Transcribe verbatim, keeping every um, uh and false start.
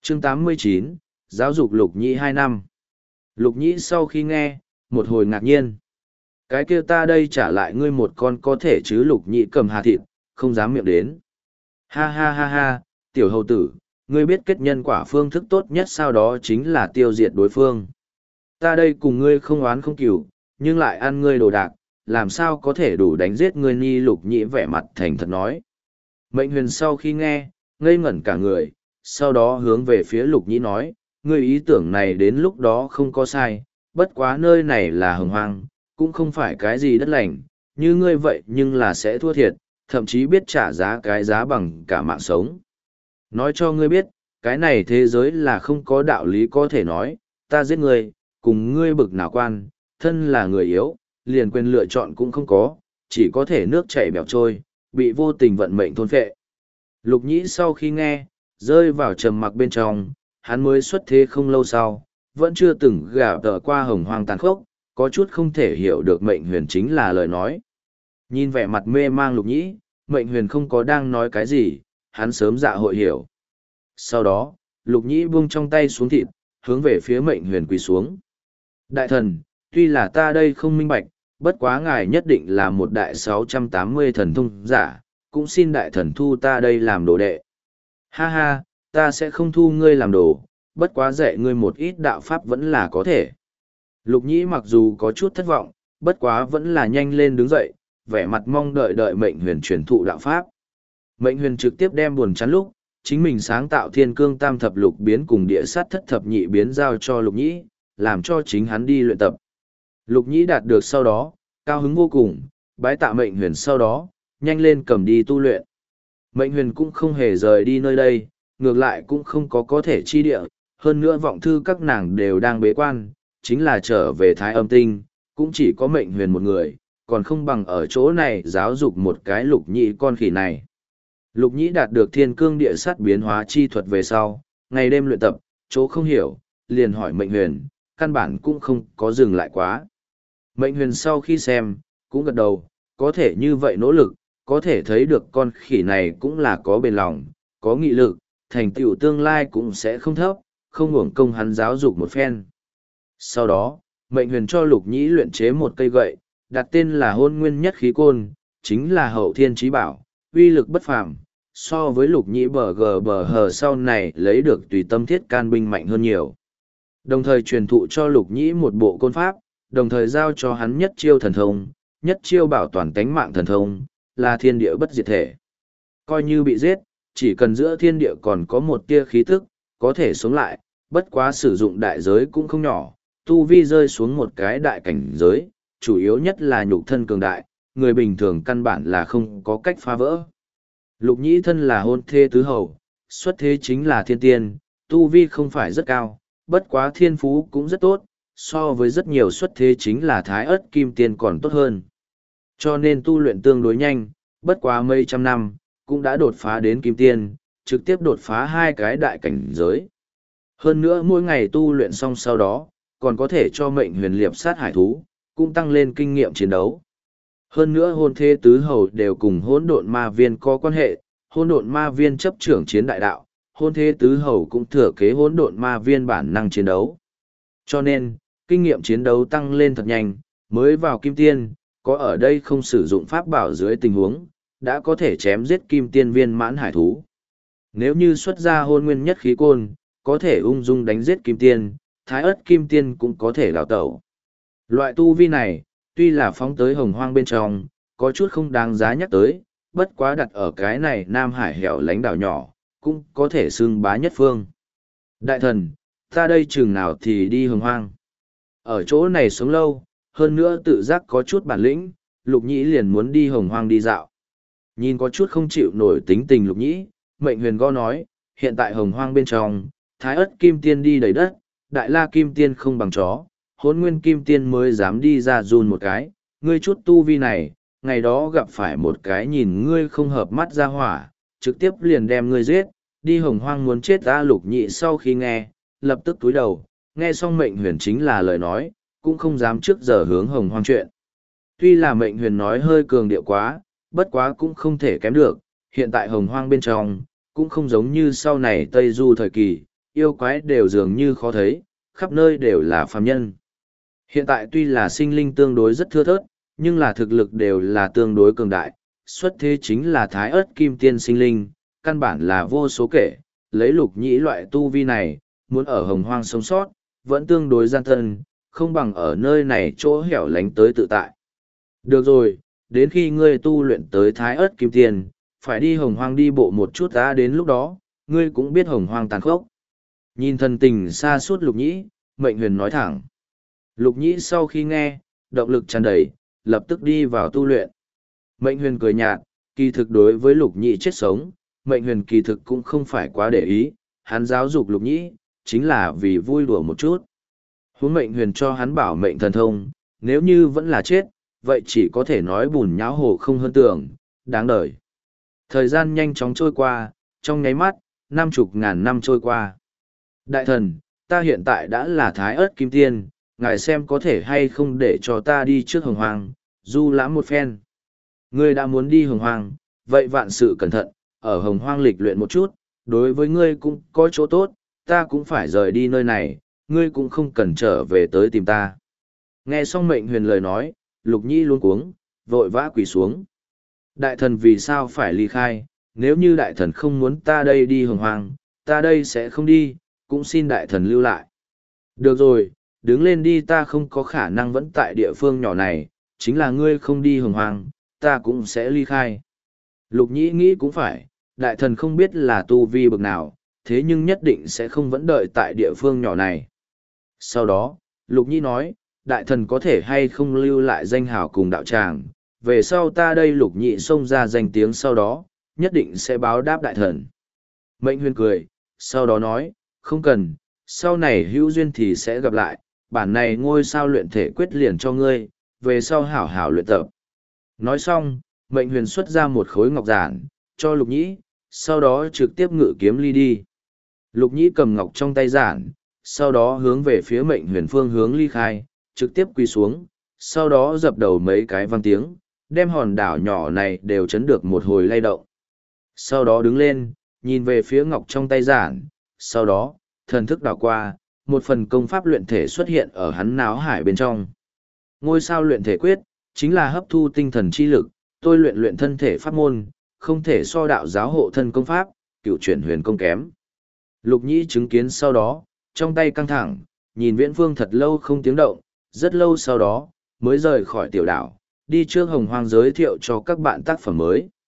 chương tám mươi chín, giáo dục Lục Nhĩ hai năm. Lục Nhĩ sau khi nghe, một hồi ngạc nhiên. Cái kia ta đây trả lại ngươi một con có thể chứ? Lục Nhĩ cầm hà thịt, không dám miệng đến. Ha ha ha ha, tiểu hầu tử, ngươi biết kết nhân quả phương thức tốt nhất sao? Đó chính là tiêu diệt đối phương. Ta đây cùng ngươi không oán không cừu, nhưng lại ăn ngươi đồ đạc, làm sao có thể đủ đánh giết ngươi ni? Lục Nhĩ vẻ mặt thành thật nói. Mệnh Huyền sau khi nghe, ngây ngẩn cả người, sau đó hướng về phía Lục Nhĩ nói, ngươi ý tưởng này đến lúc đó không có sai, bất quá nơi này là hồng hoang, cũng không phải cái gì đất lành, như ngươi vậy nhưng là sẽ thua thiệt, thậm chí biết trả giá cái giá bằng cả mạng sống. Nói cho ngươi biết, cái này thế giới là không có đạo lý có thể nói, ta giết ngươi, cùng ngươi bực nào quan, thân là người yếu, liền quyền lựa chọn cũng không có, chỉ có thể nước chảy bèo trôi, bị vô tình vận mệnh thôn phệ. Lục Nhĩ sau khi nghe, rơi vào trầm mặc bên trong, hắn mới xuất thế không lâu sau, vẫn chưa từng gả tờ qua hồng hoang tàn khốc, có chút không thể hiểu được Mệnh Huyền chính là lời nói. Nhìn vẻ mặt mê mang Lục Nhĩ, Mệnh Huyền không có đang nói cái gì, hắn sớm dạ hội hiểu. Sau đó, Lục Nhĩ buông trong tay xuống thịt, hướng về phía Mệnh Huyền quỳ xuống. Đại thần, tuy là ta đây không minh bạch, bất quá ngài nhất định là một đại sáu trăm tám mươi thần thông giả, cũng xin đại thần thu ta đây làm đồ đệ. Ha ha, ta sẽ không thu ngươi làm đồ, bất quá dạy ngươi một ít đạo pháp vẫn là có thể. Lục Nhĩ mặc dù có chút thất vọng, bất quá vẫn là nhanh lên đứng dậy, vẻ mặt mong đợi đợi Mệnh Huyền truyền thụ đạo pháp. Mệnh Huyền trực tiếp đem buồn chán lúc, chính mình sáng tạo thiên cương tam thập lục biến cùng địa sát thất thập nhị biến giao cho Lục Nhĩ, làm cho chính hắn đi luyện tập. Lục Nhĩ đạt được sau đó, cao hứng vô cùng, bái tạ Mệnh Huyền sau đó, nhanh lên cầm đi tu luyện. Mệnh Huyền cũng không hề rời đi nơi đây, ngược lại cũng không có có thể chi địa, hơn nữa vọng thư các nàng đều đang bế quan, chính là trở về Thái Âm Tinh, cũng chỉ có Mệnh Huyền một người, còn không bằng ở chỗ này giáo dục một cái Lục Nhĩ con khỉ này. Lục Nhĩ đạt được thiên cương địa sát biến hóa chi thuật về sau, ngày đêm luyện tập, chỗ không hiểu, liền hỏi Mệnh Huyền, căn bản cũng không có dừng lại quá. Mệnh Huyền sau khi xem, cũng gật đầu, có thể như vậy nỗ lực, có thể thấy được con khỉ này cũng là có bền lòng, có nghị lực, thành tựu tương lai cũng sẽ không thấp, không uổng công hắn giáo dục một phen. Sau đó, Mệnh Huyền cho Lục Nhĩ luyện chế một cây gậy, đặt tên là Hôn Nguyên Nhất Khí Côn, chính là hậu thiên chí bảo, uy lực bất phàm, so với Lục Nhĩ bờ gờ bờ hờ sau này lấy được tùy tâm thiết can binh mạnh hơn nhiều. Đồng thời truyền thụ cho Lục Nhĩ một bộ côn pháp, đồng thời giao cho hắn nhất chiêu thần thông, nhất chiêu bảo toàn tánh mạng thần thông, là thiên địa bất diệt thể. Coi như bị giết, chỉ cần giữa thiên địa còn có một tia khí tức, có thể sống lại, bất quá sử dụng đại giới cũng không nhỏ, tu vi rơi xuống một cái đại cảnh giới, chủ yếu nhất là nhục thân cường đại, người bình thường căn bản là không có cách phá vỡ. Lục Nhĩ thân là hôn thê tứ hầu, xuất thế chính là thiên tiên, tu vi không phải rất cao, bất quá thiên phú cũng rất tốt, so với rất nhiều xuất thế chính là thái ớt kim tiên còn tốt hơn. Cho nên tu luyện tương đối nhanh, bất quá mấy trăm năm, cũng đã đột phá đến kim tiên, trực tiếp đột phá hai cái đại cảnh giới. Hơn nữa mỗi ngày tu luyện xong sau đó, còn có thể cho Mệnh Huyền liệp sát hải thú, cũng tăng lên kinh nghiệm chiến đấu. Hơn nữa hôn thê tứ hầu đều cùng hỗn độn ma viên có quan hệ, hỗn độn ma viên chấp trưởng chiến đại đạo, hôn thê tứ hầu cũng thừa kế hỗn độn ma viên bản năng chiến đấu. Cho nên, kinh nghiệm chiến đấu tăng lên thật nhanh, mới vào kim tiên, có ở đây không sử dụng pháp bảo dưới tình huống, đã có thể chém giết kim tiên viên mãn hải thú. Nếu như xuất ra hôn nguyên nhất khí côn, có thể ung dung đánh giết kim tiên, thái ớt kim tiên cũng có thể đào tẩu. Loại tu vi này, tuy là phóng tới hồng hoang bên trong, có chút không đáng giá nhắc tới, bất quá đặt ở cái này Nam Hải hẻo lánh đảo nhỏ, cũng có thể xưng bá nhất phương. Đại thần, ta đây chừng nào thì đi hồng hoang. Ở chỗ này sống lâu, hơn nữa tự giác có chút bản lĩnh, Lục Nhĩ liền muốn đi hồng hoang đi dạo. Nhìn có chút không chịu nổi tính tình Lục Nhĩ, Mệnh Huyền go nói, hiện tại hồng hoang bên trong, thái ớt kim tiên đi đầy đất, đại la kim tiên không bằng chó, hôn nguyên kim tiên mới dám đi ra run một cái, ngươi chút tu vi này, ngày đó gặp phải một cái nhìn ngươi không hợp mắt ra hỏa, trực tiếp liền đem ngươi giết, đi hồng hoang muốn chết ta. Lục Nhĩ sau khi nghe, lập tức túi đầu, nghe xong Mệnh Huyền chính là lời nói, cũng không dám trước giờ hướng hồng hoang chuyện. Tuy là Mệnh Huyền nói hơi cường điệu quá, bất quá cũng không thể kém được, hiện tại hồng hoang bên trong, cũng không giống như sau này Tây Du thời kỳ, yêu quái đều dường như khó thấy, khắp nơi đều là phàm nhân. Hiện tại tuy là sinh linh tương đối rất thưa thớt, nhưng là thực lực đều là tương đối cường đại, xuất thế chính là thái ớt kim tiên sinh linh, căn bản là vô số kể, lấy lục nhĩ loại tu vi này, muốn ở hồng hoang sống sót, vẫn tương đối gian thân, không bằng ở nơi này chỗ hẻo lánh tới tự tại. Được rồi, đến khi ngươi tu luyện tới thái ớt kim tiên, phải đi hồng hoang đi bộ một chút đã, đến lúc đó, ngươi cũng biết hồng hoang tàn khốc. Nhìn thần tình xa suốt lục nhĩ, mệnh huyền nói thẳng. Lục nhĩ sau khi nghe, động lực tràn đầy, lập tức đi vào tu luyện. Mệnh huyền cười nhạt, kỳ thực đối với lục nhĩ chết sống, mệnh huyền kỳ thực cũng không phải quá để ý, hắn giáo dục lục nhĩ, chính là vì vui đùa một chút. Huống mệnh huyền cho hắn bảo mệnh thần thông, nếu như vẫn là chết, vậy chỉ có thể nói bùn nhão hồ không hơn tưởng, đáng đời. Thời gian nhanh chóng trôi qua, trong nháy mắt, năm chục ngàn năm trôi qua. Đại thần, ta hiện tại đã là thái ớt kim tiên, ngài xem có thể hay không để cho ta đi trước hồng hoang, du lãm một phen. Ngươi đã muốn đi hồng hoang, vậy vạn sự cẩn thận, ở hồng hoang lịch luyện một chút, đối với ngươi cũng có chỗ tốt, ta cũng phải rời đi nơi này, ngươi cũng không cần trở về tới tìm ta. Nghe xong mệnh huyền lời nói, lục nhĩ luôn cuống, vội vã quỳ xuống. Đại thần vì sao phải ly khai, nếu như đại thần không muốn ta đây đi hồng hoang, ta đây sẽ không đi, cũng xin đại thần lưu lại. Được rồi, đứng lên đi, ta không có khả năng vẫn tại địa phương nhỏ này, chính là ngươi không đi hồng hoang, ta cũng sẽ ly khai. Lục nhĩ nghĩ cũng phải, đại thần không biết là tu vi bậc nào, thế nhưng nhất định sẽ không vẫn đợi tại địa phương nhỏ này. Sau đó, lục nhĩ nói, đại thần có thể hay không lưu lại danh hào cùng đạo tràng, về sau ta đây lục nhĩ xông ra danh tiếng sau đó, nhất định sẽ báo đáp đại thần. Mệnh huyền cười, sau đó nói, không cần, sau này hữu duyên thì sẽ gặp lại, bản này ngôi sao luyện thể quyết liền cho ngươi, về sau hảo hảo luyện tập. Nói xong, mệnh huyền xuất ra một khối ngọc giản, cho lục nhĩ, sau đó trực tiếp ngự kiếm ly đi. Lục nhĩ cầm ngọc trong tay giản, sau đó hướng về phía mệnh huyền phương hướng ly khai, trực tiếp quỳ xuống, sau đó dập đầu mấy cái vang tiếng, đem hòn đảo nhỏ này đều chấn được một hồi lay động. Sau đó đứng lên, nhìn về phía ngọc trong tay giản, sau đó, thần thức đảo qua, một phần công pháp luyện thể xuất hiện ở hắn náo hải bên trong. Ngôi sao luyện thể quyết, chính là hấp thu tinh thần chi lực, tôi luyện luyện thân thể pháp môn, không thể so đạo giáo hộ thân công pháp, cựu chuyển huyền công kém. Lục nhĩ chứng kiến sau đó, trong tay căng thẳng, nhìn viễn phương thật lâu không tiếng động, rất lâu sau đó, mới rời khỏi tiểu đảo, đi trước hồng hoang giới thiệu cho các bạn tác phẩm mới.